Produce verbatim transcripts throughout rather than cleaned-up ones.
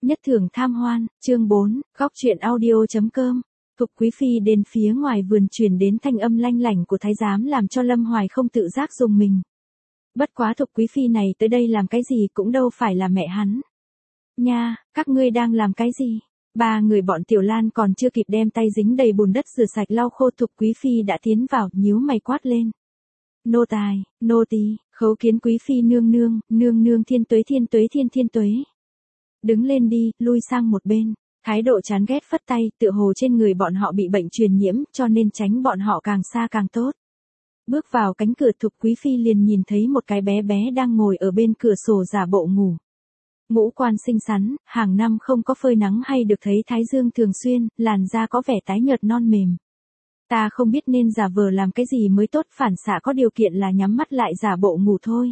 Nhất thưởng tham hoan, chương bốn, góc truyện audio.com. Thục Quý Phi đến phía ngoài vườn truyền đến thanh âm lanh lảnh của thái giám làm cho Lâm Hoài không tự giác dùng mình. Bất quá Thục Quý Phi này tới đây làm cái gì cũng đâu phải là mẹ hắn. Nha, các ngươi đang làm cái gì? Ba người bọn Tiểu Lan còn chưa kịp đem tay dính đầy bùn đất rửa sạch lau khô, Thục Quý Phi đã tiến vào, nhíu mày quát lên. Nô tài, nô tỳ, khấu kiến Quý Phi nương nương, nương nương thiên tuế thiên tuế thiên thiên tuế. Đứng lên đi, lui sang một bên. Thái độ chán ghét phất tay, tựa hồ trên người bọn họ bị bệnh truyền nhiễm, cho nên tránh bọn họ càng xa càng tốt. Bước vào cánh cửa, Thục Quý Phi liền nhìn thấy một cái bé bé đang ngồi ở bên cửa sổ giả bộ ngủ. Ngũ quan xinh xắn, hàng năm không có phơi nắng hay được thấy thái dương thường xuyên, làn da có vẻ tái nhợt non mềm. Ta không biết nên giả vờ làm cái gì mới tốt, phản xạ có điều kiện là nhắm mắt lại giả bộ ngủ thôi.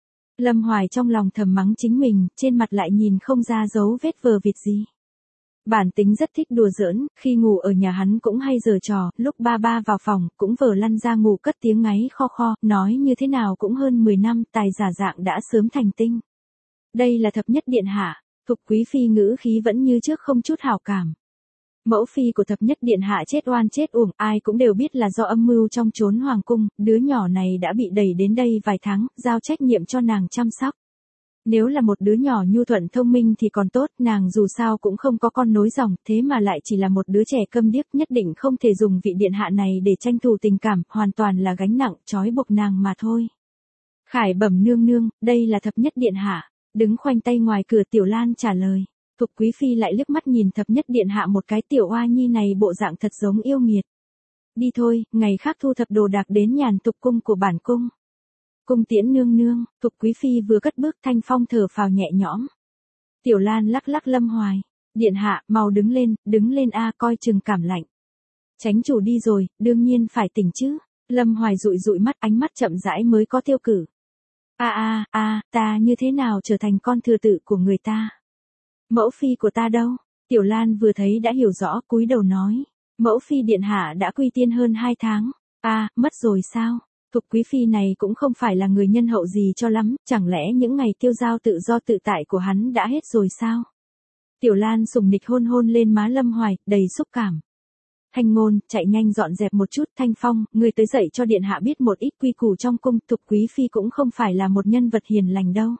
Lâm Hoài trong lòng thầm mắng chính mình, trên mặt lại nhìn không ra dấu vết vờ vịt gì. Bản tính rất thích đùa giỡn, khi ngủ ở nhà hắn cũng hay giở trò, lúc ba ba vào phòng, cũng vờ lăn ra ngủ cất tiếng ngáy kho kho, nói như thế nào cũng hơn mười năm, tài giả dạng đã sớm thành tinh. Đây là thập nhất điện hạ, Thục Quý Phi ngữ khí vẫn như trước không chút hảo cảm. Mẫu phi của thập nhất điện hạ chết oan chết uổng, ai cũng đều biết là do âm mưu trong chốn hoàng cung, đứa nhỏ này đã bị đẩy đến đây vài tháng, giao trách nhiệm cho nàng chăm sóc. Nếu là một đứa nhỏ nhu thuận thông minh thì còn tốt, nàng dù sao cũng không có con nối dòng, thế mà lại chỉ là một đứa trẻ câm điếc, nhất định không thể dùng vị điện hạ này để tranh thủ tình cảm, hoàn toàn là gánh nặng, trói buộc nàng mà thôi. Khải bẩm nương nương, đây là thập nhất điện hạ, đứng khoanh tay ngoài cửa Tiểu Lan trả lời. Thục Quý Phi lại liếc mắt nhìn thập nhất điện hạ một cái, tiểu oa nhi này bộ dạng thật giống yêu nghiệt. Đi thôi, ngày khác thu thập đồ đạc đến nhàn tục cung của bản cung. Cung tiễn nương nương, Thục Quý Phi vừa cất bước, Thanh Phong thở phào nhẹ nhõm. Tiểu Lan lắc lắc Lâm Hoài. Điện hạ, mau đứng lên, đứng lên a, coi chừng cảm lạnh. Chánh chủ đi rồi, đương nhiên phải tỉnh chứ. Lâm Hoài dụi dụi mắt, ánh mắt chậm rãi mới có tiêu cử. A a a, ta như thế nào trở thành con thừa tự của người ta? Mẫu phi của ta đâu? Tiểu Lan vừa thấy đã hiểu rõ, cúi đầu nói. Mẫu phi điện hạ đã quy tiên hơn hai tháng. A, à, mất rồi sao? Thục Quý Phi này cũng không phải là người nhân hậu gì cho lắm, chẳng lẽ những ngày tiêu dao tự do tự tại của hắn đã hết rồi sao? Tiểu Lan sùng nịch hôn hôn lên má Lâm Hoài, đầy xúc cảm. Thanh Ngôn, chạy nhanh dọn dẹp một chút. Thanh Phong, người tới dạy cho điện hạ biết một ít quy củ trong cung, Thục Quý Phi cũng không phải là một nhân vật hiền lành đâu.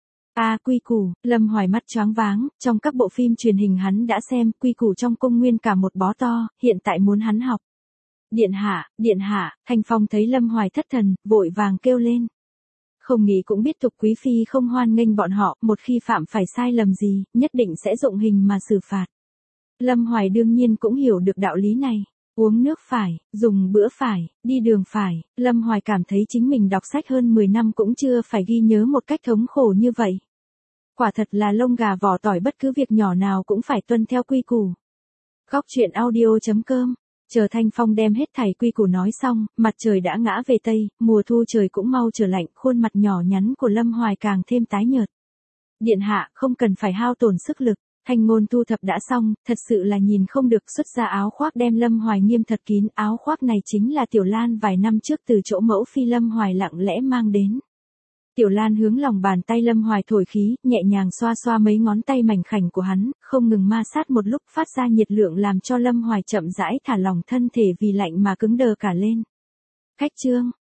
À, quy củ, Lâm Hoài mắt choáng váng, trong các bộ phim truyền hình hắn đã xem, quy củ trong cung nguyên cả một bó to, hiện tại muốn hắn học. Điện hạ, điện hạ, Thanh Phong thấy Lâm Hoài thất thần, vội vàng kêu lên. Không nghĩ cũng biết Thục Quý Phi không hoan nghênh bọn họ, một khi phạm phải sai lầm gì, nhất định sẽ dụng hình mà xử phạt. Lâm Hoài đương nhiên cũng hiểu được đạo lý này. Uống nước phải, dùng bữa phải, đi đường phải, Lâm Hoài cảm thấy chính mình đọc sách hơn mười năm cũng chưa phải ghi nhớ một cách thống khổ như vậy. Quả thật là lông gà vỏ tỏi, bất cứ việc nhỏ nào cũng phải tuân theo quy củ. Góc truyện audio.com. Chờ Thanh Phong đem hết thảy quy củ nói xong, mặt trời đã ngã về tây, mùa thu trời cũng mau trở lạnh, khuôn mặt nhỏ nhắn của Lâm Hoài càng thêm tái nhợt. Điện hạ, không cần phải hao tổn sức lực. Thanh Ngôn thu thập đã xong, thật sự là nhìn không được, xuất ra áo khoác đem Lâm Hoài nghiêm thật kín, áo khoác này chính là Tiểu Lan vài năm trước từ chỗ mẫu phi Lâm Hoài lặng lẽ mang đến. Tiểu Lan hướng lòng bàn tay Lâm Hoài thổi khí, nhẹ nhàng xoa xoa mấy ngón tay mảnh khảnh của hắn, không ngừng ma sát một lúc, phát ra nhiệt lượng làm cho Lâm Hoài chậm rãi thả lỏng thân thể vì lạnh mà cứng đờ cả lên. Khách trương,